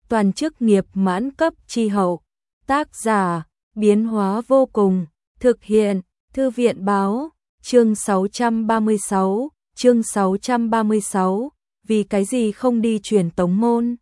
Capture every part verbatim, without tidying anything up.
toàn chức nghiệp mãn cấp chi hậu. Tác giả, biến hóa vô cùng, thực hiện, Thư viện báo, chương sáu trăm ba mươi sáu, chương sáu trăm ba mươi sáu, vì cái gì không đi truyền tống môn.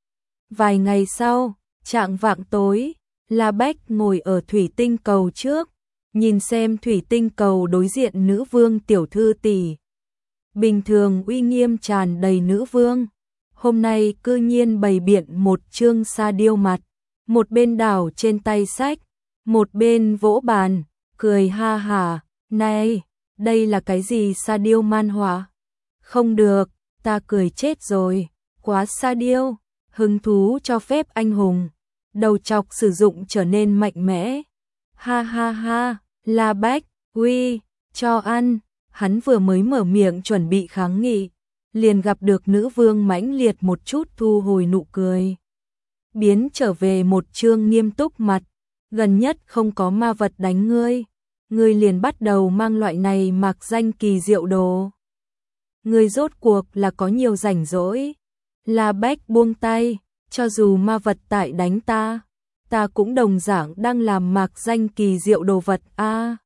Vài ngày sau, chạng vạng tối, La Bách ngồi ở thủy tinh cầu trước, nhìn xem thủy tinh cầu đối diện nữ vương tiểu thư tỷ. Bình thường uy nghiêm tràn đầy nữ vương, hôm nay cư nhiên bày biện một chương sa điêu mặt, một bên đảo trên tay sách, một bên vỗ bàn, cười ha hả, này, đây là cái gì sa điêu man họa? Không được, ta cười chết rồi, quá sa điêu, hứng thú cho phép anh hùng, đầu chọc sử dụng trở nên mạnh mẽ. Ha ha ha, La Bách, uy, cho ăn, hắn vừa mới mở miệng chuẩn bị kháng nghị, liền gặp được nữ vương mãnh liệt một chút thu hồi nụ cười. Biến trở về một chương nghiêm túc mặt, gần nhất không có ma vật đánh ngươi, ngươi liền bắt đầu mang loại này mạc danh kỳ diệu đồ. Ngươi rốt cuộc là có nhiều rảnh rỗi. La Bách buông tay, cho dù ma vật tại đánh ta, ta cũng đồng dạng đang làm mạc danh kỳ diệu đồ vật a. À,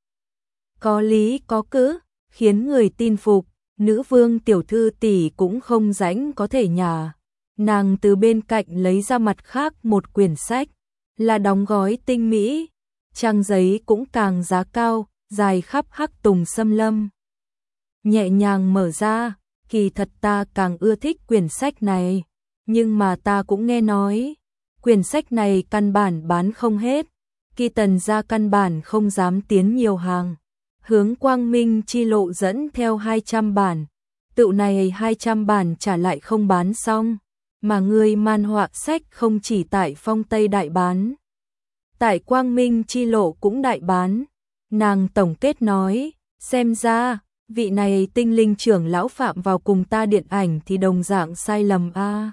có lý có cữ, khiến người tin phục, nữ vương tiểu thư tỷ cũng không rãnh có thể nhả. Nàng từ bên cạnh lấy ra mặt khác một quyển sách, là đóng gói tinh mỹ, trang giấy cũng càng giá cao, dài khắp hắc tùng xâm lâm. Nhẹ nhàng mở ra, kỳ thật ta càng ưa thích quyển sách này, nhưng mà ta cũng nghe nói, quyển sách này căn bản bán không hết, Kỳ Tần gia căn bản không dám tiến nhiều hàng. Hướng Quang Minh chi lộ dẫn theo hai trăm bản, tự này hai trăm bản trả lại không bán xong, mà người man họa sách không chỉ tại Phong Tây đại bán, tại Quang Minh chi lộ cũng đại bán. Nàng tổng kết nói, xem ra, vị này tinh linh trưởng lão phạm vào cùng ta điện ảnh thì đồng dạng sai lầm a. À.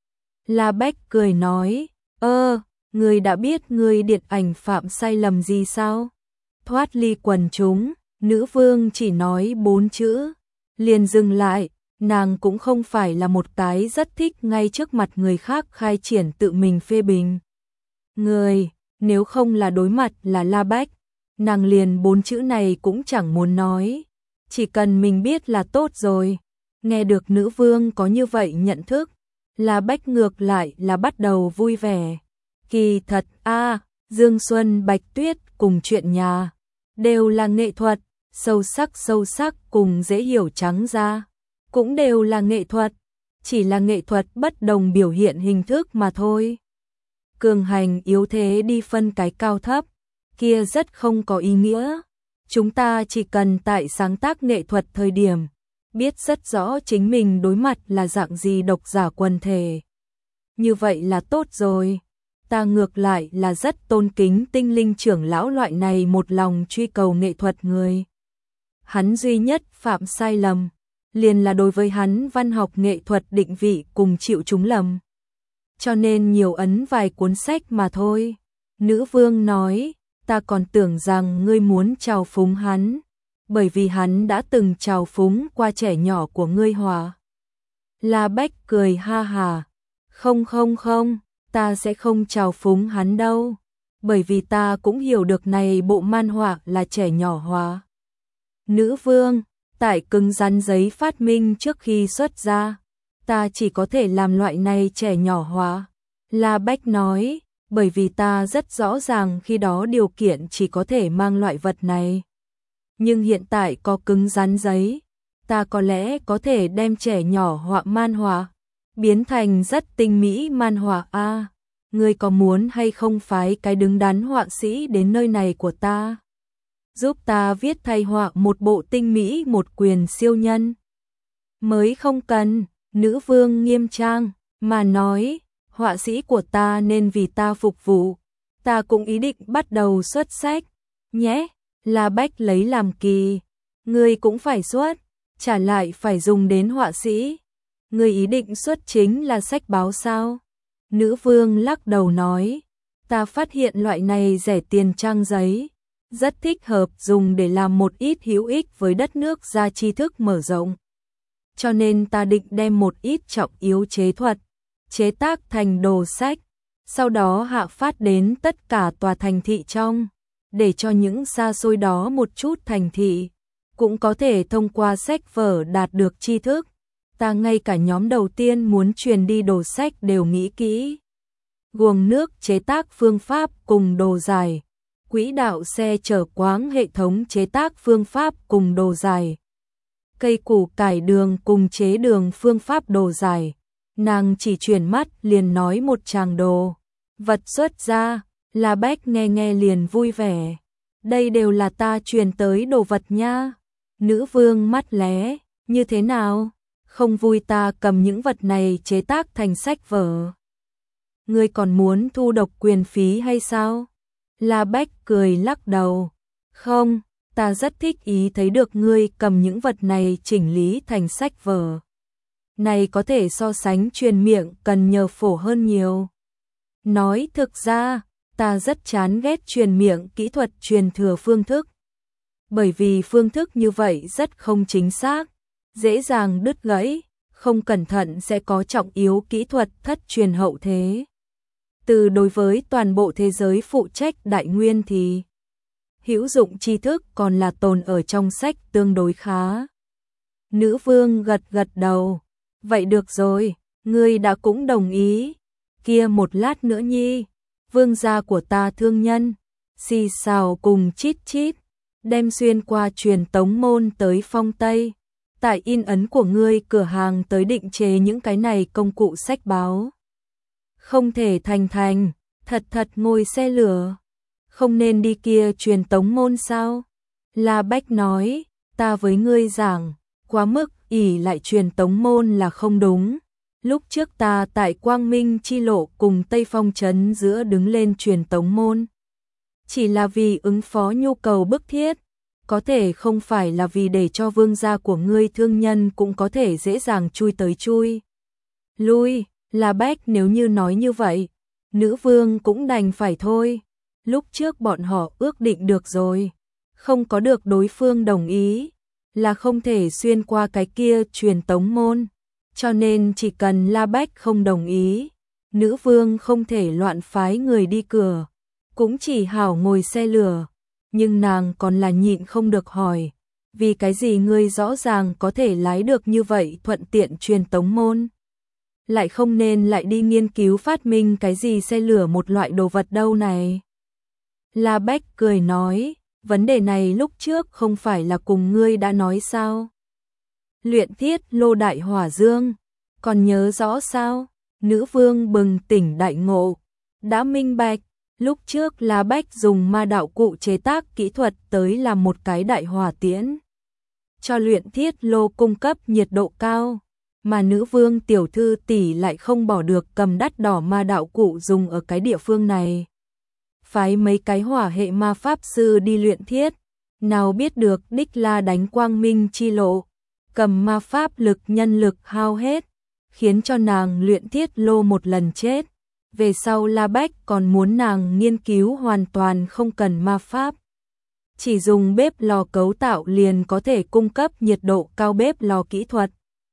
La Bách cười nói, ơ, người đã biết người điện ảnh phạm sai lầm gì sao? Thoát ly quần chúng, nữ vương chỉ nói bốn chữ, liền dừng lại, nàng cũng không phải là một cái rất thích ngay trước mặt người khác khai triển tự mình phê bình. Người, nếu không là đối mặt là La Bách, nàng liền bốn chữ này cũng chẳng muốn nói, chỉ cần mình biết là tốt rồi. Nghe được nữ vương có như vậy nhận thức, La Bách ngược lại là bắt đầu vui vẻ. Kỳ thật a, à, Dương Xuân Bạch Tuyết cùng chuyện nhà đều là nghệ thuật, sâu sắc sâu sắc cùng dễ hiểu trắng ra, cũng đều là nghệ thuật, chỉ là nghệ thuật bất đồng biểu hiện hình thức mà thôi. Cường hành yếu thế đi phân cái cao thấp, kia rất không có ý nghĩa. Chúng ta chỉ cần tại sáng tác nghệ thuật thời điểm, biết rất rõ chính mình đối mặt là dạng gì độc giả quần thể. Như vậy là tốt rồi. Ta ngược lại là rất tôn kính tinh linh trưởng lão loại này một lòng truy cầu nghệ thuật người. Hắn duy nhất phạm sai lầm, liền là đối với hắn văn học nghệ thuật định vị cùng chịu trúng lầm. Cho nên nhiều ấn vài cuốn sách mà thôi. Nữ vương nói, ta còn tưởng rằng ngươi muốn trào phúng hắn, bởi vì hắn đã từng trào phúng qua trẻ nhỏ của ngươi hòa. La Bách cười ha hà, không không không, ta sẽ không trào phúng hắn đâu, bởi vì ta cũng hiểu được này bộ man họa là trẻ nhỏ hóa. Nữ vương, tại cứng rắn giấy phát minh trước khi xuất ra, ta chỉ có thể làm loại này trẻ nhỏ hóa. La Bách nói, bởi vì ta rất rõ ràng khi đó điều kiện chỉ có thể mang loại vật này. Nhưng hiện tại có cứng rắn giấy, ta có lẽ có thể đem trẻ nhỏ họa man họa, biến thành rất tinh mỹ man họa a. À, ngươi có muốn hay không phái cái đứng đắn họa sĩ đến nơi này của ta, giúp ta viết thay họa một bộ tinh mỹ một quyền siêu nhân? Mới không cần, nữ vương nghiêm trang mà nói, họa sĩ của ta nên vì ta phục vụ, ta cũng ý định bắt đầu xuất sách, nhé. La Bách lấy làm kỳ, ngươi cũng phải xuất, trả lại phải dùng đến họa sĩ. Ngươi ý định xuất chính là sách báo sao? Nữ vương lắc đầu nói, ta phát hiện loại này rẻ tiền trang giấy, rất thích hợp dùng để làm một ít hữu ích với đất nước ra tri thức mở rộng. Cho nên ta định đem một ít trọng yếu chế thuật, chế tác thành đồ sách, sau đó hạ phát đến tất cả tòa thành thị trong, để cho những xa xôi đó một chút thành thị, cũng có thể thông qua sách vở đạt được tri thức. Ta ngay cả nhóm đầu tiên muốn truyền đi đồ sách đều nghĩ kỹ. Guồng nước chế tác phương pháp cùng đồ giải, quỹ đạo xe chở quáng hệ thống chế tác phương pháp cùng đồ giải, cây củ cải đường cùng chế đường phương pháp đồ giải. Nàng chỉ chuyển mắt liền nói một tràng đồ vật xuất ra, La Bách nghe nghe liền vui vẻ. Đây đều là ta truyền tới đồ vật nha. Nữ vương mắt lé, như thế nào? Không vui ta cầm những vật này chế tác thành sách vở. Ngươi còn muốn thu độc quyền phí hay sao? La Bách cười lắc đầu. Không, ta rất thích ý thấy được ngươi cầm những vật này chỉnh lý thành sách vở. Này có thể so sánh truyền miệng cần nhờ phổ hơn nhiều. Nói thực ra, ta rất chán ghét truyền miệng kỹ thuật truyền thừa phương thức. Bởi vì phương thức như vậy rất không chính xác, dễ dàng đứt gãy, không cẩn thận sẽ có trọng yếu kỹ thuật thất truyền hậu thế. Từ đối với toàn bộ thế giới phụ trách đại nguyên thì hữu dụng tri thức còn là tồn ở trong sách tương đối khá. Nữ vương gật gật đầu. Vậy được rồi, ngươi đã cũng đồng ý. Kia một lát nữa nhi, vương gia của ta thương nhân, xì xào cùng chít chít, đem xuyên qua truyền tống môn tới phong Tây. Tại in ấn của ngươi cửa hàng tới định chế những cái này công cụ sách báo. Không thể thành thành, thật thật ngồi xe lửa. Không nên đi kia truyền tống môn sao? La Bách nói, ta với ngươi giảng, quá mức ỷ lại truyền tống môn là không đúng. Lúc trước ta tại Quang Minh chi lộ cùng Tây Phong trấn giữa đứng lên truyền tống môn. Chỉ là vì ứng phó nhu cầu bức thiết, có thể không phải là vì để cho vương gia của ngươi thương nhân cũng có thể dễ dàng chui tới chui lui. La Bách nếu như nói như vậy, nữ vương cũng đành phải thôi. Lúc trước bọn họ ước định được rồi, không có được đối phương đồng ý, là không thể xuyên qua cái kia truyền tống môn. Cho nên chỉ cần La Bách không đồng ý, nữ vương không thể loạn phái người đi cửa, cũng chỉ hảo ngồi xe lửa. Nhưng nàng còn là nhịn không được hỏi, vì cái gì ngươi rõ ràng có thể lái được như vậy thuận tiện truyền tống môn, lại không nên lại đi nghiên cứu phát minh cái gì xe lửa một loại đồ vật đâu này. La Bách cười nói, vấn đề này lúc trước không phải là cùng ngươi đã nói sao? Luyện thiết lô đại hỏa dương, còn nhớ rõ sao? Nữ vương bừng tỉnh đại ngộ, đã minh bạch, lúc trước La Bách dùng ma đạo cụ chế tác kỹ thuật tới làm một cái đại hỏa tiễn, cho luyện thiết lô cung cấp nhiệt độ cao, mà nữ vương tiểu thư tỷ lại không bỏ được cầm đắt đỏ ma đạo cụ dùng ở cái địa phương này. Phái mấy cái hỏa hệ ma pháp sư đi luyện thiết, nào biết được đích la đánh Quang Minh chi lộ, cầm ma pháp lực nhân lực hao hết, khiến cho nàng luyện thiết lô một lần chết. Về sau La Bách còn muốn nàng nghiên cứu hoàn toàn không cần ma pháp, chỉ dùng bếp lò cấu tạo liền có thể cung cấp nhiệt độ cao bếp lò kỹ thuật.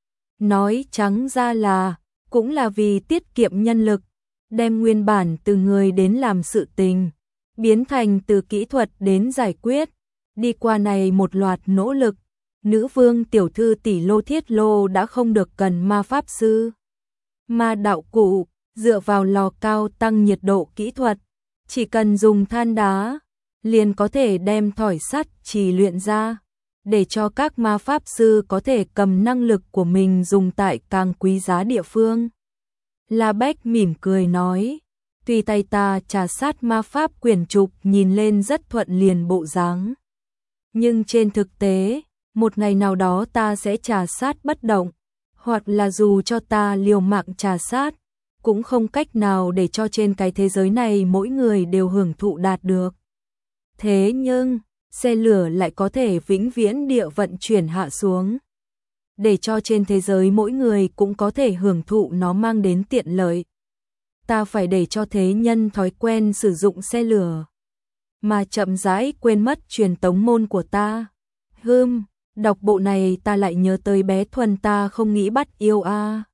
Nói trắng ra là, cũng là vì tiết kiệm nhân lực, đem nguyên bản từ người đến làm sự tình, biến thành từ kỹ thuật đến giải quyết. Đi qua này một loạt nỗ lực, nữ vương tiểu thư tỷ lô thiết lô đã không được cần ma pháp sư, ma đạo cụ, dựa vào lò cao tăng nhiệt độ kỹ thuật, chỉ cần dùng than đá, liền có thể đem thỏi sắt trì luyện ra, để cho các ma pháp sư có thể cầm năng lực của mình dùng tại càng quý giá địa phương. La Bách mỉm cười nói, tùy tay ta trà sát ma pháp quyển trục nhìn lên rất thuận liền bộ dáng. Nhưng trên thực tế, một ngày nào đó ta sẽ trà sát bất động, hoặc là dù cho ta liều mạng trà sát, cũng không cách nào để cho trên cái thế giới này mỗi người đều hưởng thụ đạt được. Thế nhưng, xe lửa lại có thể vĩnh viễn địa vận chuyển hạ xuống, để cho trên thế giới mỗi người cũng có thể hưởng thụ nó mang đến tiện lợi. Ta phải để cho thế nhân thói quen sử dụng xe lửa, mà chậm rãi quên mất truyền tống môn của ta. Hừm, đọc bộ này ta lại nhớ tới bé Thuần ta không nghĩ bắt yêu a. À.